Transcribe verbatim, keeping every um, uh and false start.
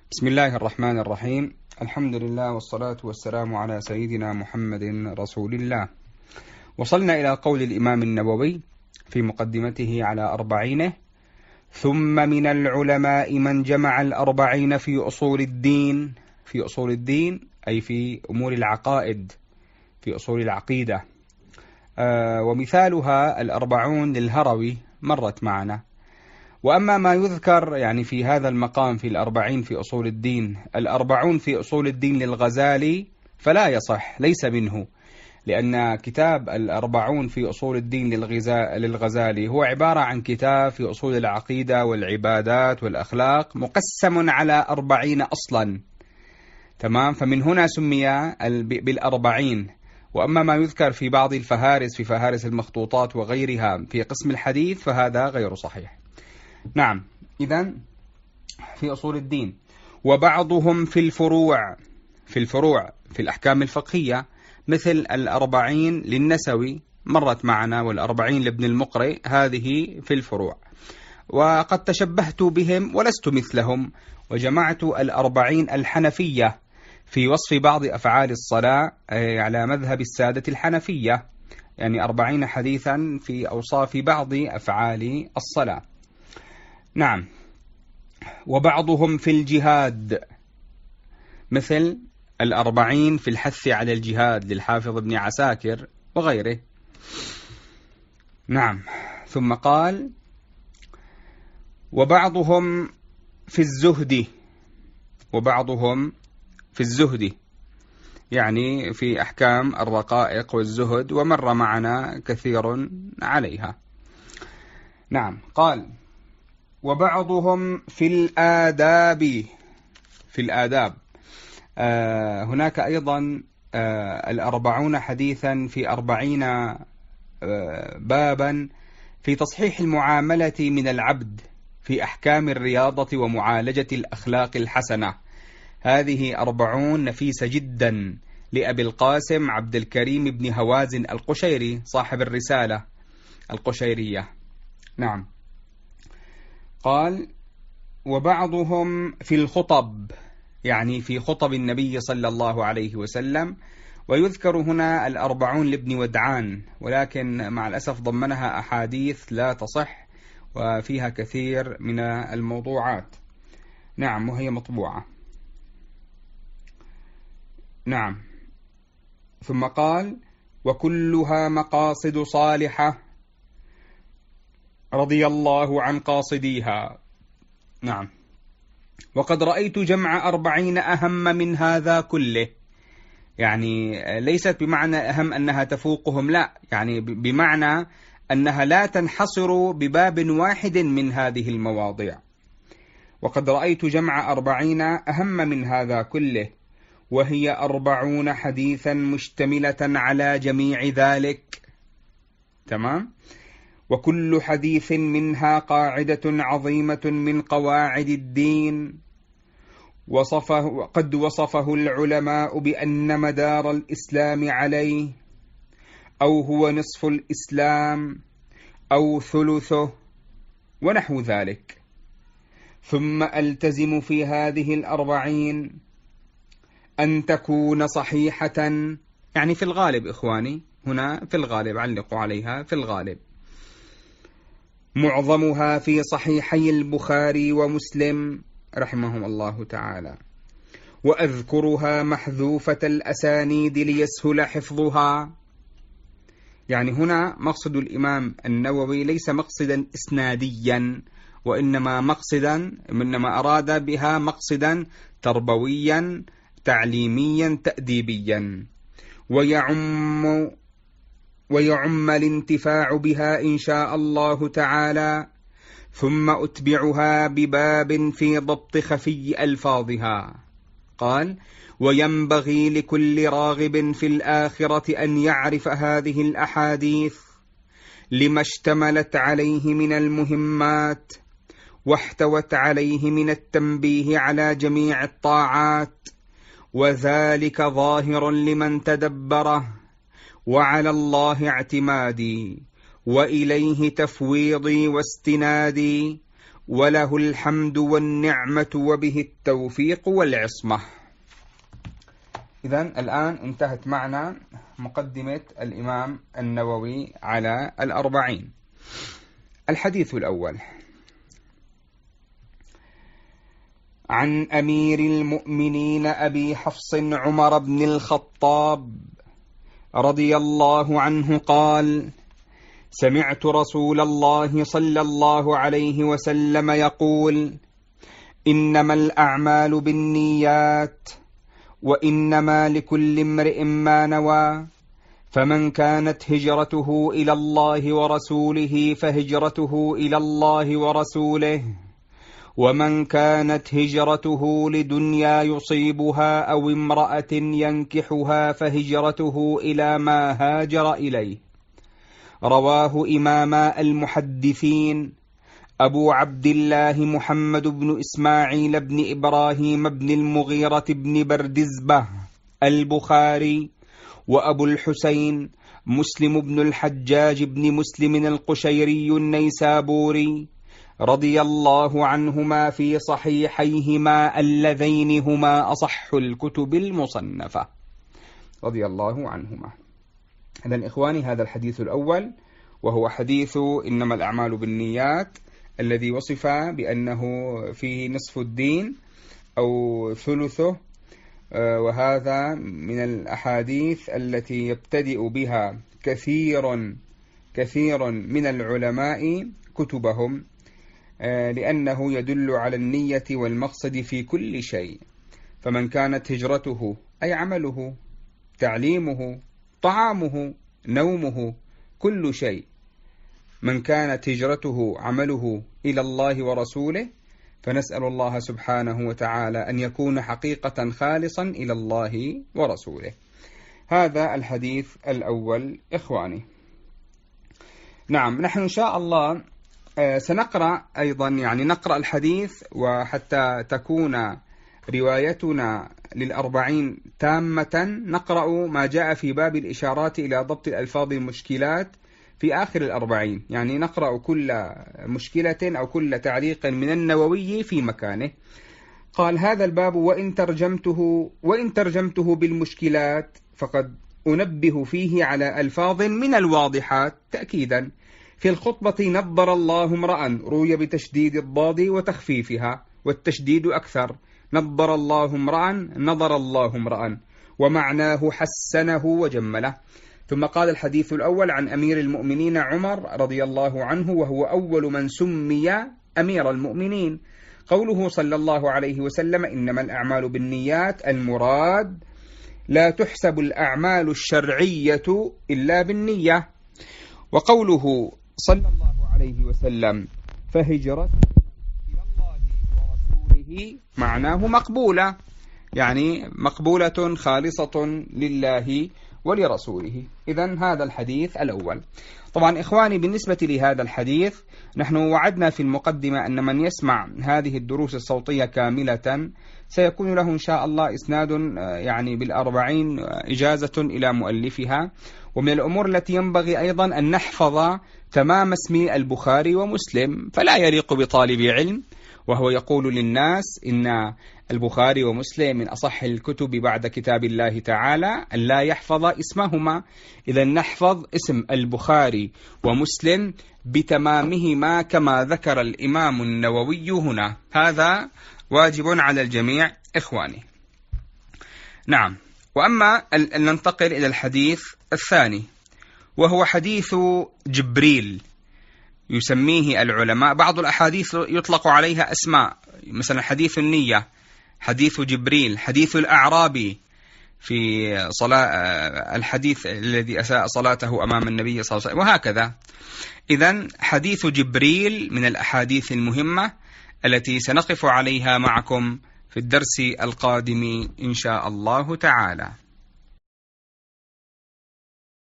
بسم الله الرحمن الرحيم. الحمد لله والصلاة والسلام على سيدنا محمد رسول الله. وصلنا إلى قول الإمام النووي في مقدمته على أربعينه: ثم من العلماء من جمع الأربعين في أصول الدين. في أصول الدين أي في أمور العقائد، في أصول العقيدة. آه ومثالها الأربعون للهروي مرت معنا. وأما ما يذكر يعني في هذا المقام في الأربعين في أصول الدين، الأربعون في أصول الدين للغزالي فلا يصح، ليس منه، لأن كتاب الأربعون في أصول الدين للغزالي هو عبارة عن كتاب في أصول العقيدة والعبادات والأخلاق مقسم على أربعين أصلا، تمام؟ فمن هنا سمي بالأربعين. وأما ما يذكر في بعض الفهارس، في فهارس المخطوطات وغيرها في قسم الحديث، فهذا غير صحيح. نعم، إذن في أصول الدين. وبعضهم في الفروع، في الفروع في الأحكام الفقهية، مثل الأربعين للنسوي مرت معنا، والأربعين لابن المقرئ، هذه في الفروع. وقد تشبهت بهم ولست مثلهم، وجمعت الأربعين الحنفية في وصف بعض أفعال الصلاة على مذهب السادة الحنفية، يعني أربعين حديثا في أوصاف بعض أفعال الصلاة. نعم. وبعضهم في الجهاد، مثل الأربعين في الحث على الجهاد للحافظ ابن عساكر وغيره. نعم. ثم قال: وبعضهم في الزهد. وبعضهم في الزهد يعني في أحكام الرقائق والزهد، ومر معنا كثير عليها. نعم. قال: وبعضهم في الآداب. في الآداب آه هناك أيضا آه الأربعون حديثا في أربعين آه بابا في تصحيح المعاملة من العبد في أحكام الرياضة ومعالجة الأخلاق الحسنة. هذه أربعون نفيسة جدا لأبي القاسم عبد الكريم بن هوازن القشيري صاحب الرسالة القشيرية. نعم. قال: وبعضهم في الخطب، يعني في خطب النبي صلى الله عليه وسلم. ويذكر هنا الأربعون لابن ودعان، ولكن مع الأسف ضمنها أحاديث لا تصح وفيها كثير من الموضوعات. نعم، وهي مطبوعة. نعم. ثم قال: وكلها مقاصد صالحة رضي الله عن قاصديها. نعم. وقد رأيت جمع أربعين أهم من هذا كله، يعني ليست بمعنى أهم أنها تفوقهم، لا، يعني بمعنى أنها لا تنحصر بباب واحد من هذه المواضيع. وقد رأيت جمع أربعين أهم من هذا كله، وهي أربعون حديثا مشتملة على جميع ذلك، تمام؟ وكل حديث منها قاعدة عظيمة من قواعد الدين، وصفه قد وصفه العلماء بأن مدار الإسلام عليه، أو هو نصف الإسلام أو ثلثه ونحو ذلك. ثم ألتزم في هذه الأربعين أن تكون صحيحة، يعني في الغالب إخواني، هنا في الغالب، علقوا عليها، في الغالب معظمها في صحيحي البخاري ومسلم رحمهم الله تعالى، وأذكرها محذوفة الأسانيد ليسهل حفظها. يعني هنا مقصد الإمام النووي ليس مقصدا إسناديا، وإنما مقصدا إنما أراد بها مقصدا تربويا تعليميا تأديبيا، ويعم ويعم الانتفاع بها إن شاء الله تعالى. ثم أتبعها بباب في ضبط خفي ألفاظها. قال: وينبغي لكل راغب في الآخرة أن يعرف هذه الأحاديث لما اشتملت عليه من المهمات، واحتوت عليه من التنبيه على جميع الطاعات، وذلك ظاهر لمن تدبره، وعلى الله اعتمادي، وإليه تفويضي واستنادي، وله الحمد والنعمة وبه التوفيق والعصمة. إذن الآن انتهت معنا مقدمة الإمام النووي على الأربعين. الحديث الأول: عن أمير المؤمنين أبي حفص عمر بن الخطاب رضي الله عنه قال: سمعت رسول الله صلى الله عليه وسلم يقول: إنما الأعمال بالنيات وإنما لكل امرئ ما نوى، فمن كانت هجرته إلى الله ورسوله فهجرته إلى الله ورسوله، ومن كانت هجرته لدنيا يصيبها أو امرأة ينكحها فهجرته إلى ما هاجر إليه. رواه إماما المحدثين أبو عبد الله محمد بن إسماعيل بن إبراهيم بن المغيرة بن بردزبة البخاري، وأبو الحسين مسلم بن الحجاج بن مسلم القشيري النيسابوري رضي الله عنهما في صحيحيهما اللذين هما أصح الكتب المصنفة، رضي الله عنهما. إذن إخواني، هذا الحديث الأول وهو حديث إنما الأعمال بالنيات، الذي وصف بأنه فيه نصف الدين أو ثلثه، وهذا من الأحاديث التي يبتدئ بها كثير كثير من العلماء كتبهم، لأنه يدل على النية والمقصد في كل شيء. فمن كانت هجرته أي عمله، تعليمه، طعامه، نومه، كل شيء، من كانت هجرته عمله إلى الله ورسوله، فنسأل الله سبحانه وتعالى أن يكون حقيقة خالصا إلى الله ورسوله. هذا الحديث الأول إخواني. نعم، نحن إن شاء الله سنقرأ أيضا، يعني نقرأ الحديث، وحتى تكون روايتنا للأربعين تامة نقرأ ما جاء في باب الإشارات إلى ضبط الألفاظ المشكلات في آخر الأربعين، يعني نقرأ كل مشكلة أو كل تعليق من النووي في مكانه. قال: هذا الباب وإن ترجمته وإن ترجمته بالمشكلات فقد أنبه فيه على ألفاظ من الواضحات تأكيدا. في الخطبة نضر الله امرأ، روي بتشديد الضاد وتخفيفها، والتشديد أكثر. نضر الله امرأ، نضر الله امرأ، ومعناه حسنه وجمله. ثم قال: الحديث الأول عن أمير المؤمنين عمر رضي الله عنه، وهو أول من سمي أمير المؤمنين. قوله صلى الله عليه وسلم: إنما الأعمال بالنيات، المراد لا تحسب الأعمال الشرعية إلا بالنية. وقوله صلى الله عليه وسلم: فهجرته إلى الله ورسوله، معناه مقبولة، يعني مقبولة خالصة لله ولرسوله. إذن هذا الحديث الأول. طبعا إخواني، بالنسبة لهذا الحديث نحن وعدنا في المقدمة أن من يسمع هذه الدروس الصوتية كاملة سيكون له إن شاء الله إسناد يعني بالأربعين إجازة إلى مؤلفها. ومن الأمور التي ينبغي أيضا أن نحفظ تمام اسم البخاري ومسلم، فلا يليق بطالب علم وهو يقول للناس إن البخاري ومسلم من أصح الكتب بعد كتاب الله تعالى أن لا يحفظ اسمهما. إذا نحفظ اسم البخاري ومسلم بتمامهما كما ذكر الإمام النووي هنا، هذا واجب على الجميع إخواني. نعم، وأما أن ننتقل إلى الحديث الثاني، وهو حديث جبريل، يسميه العلماء بعض الأحاديث يطلق عليها أسماء، مثلا حديث النية، حديث جبريل، حديث الأعرابي في صلاة الحديث الذي أساء صلاته أمام النبي صلى الله عليه وسلم، وهكذا. إذن حديث جبريل من الأحاديث المهمة التي سنقف عليها معكم في الدرس القادم إن شاء الله تعالى.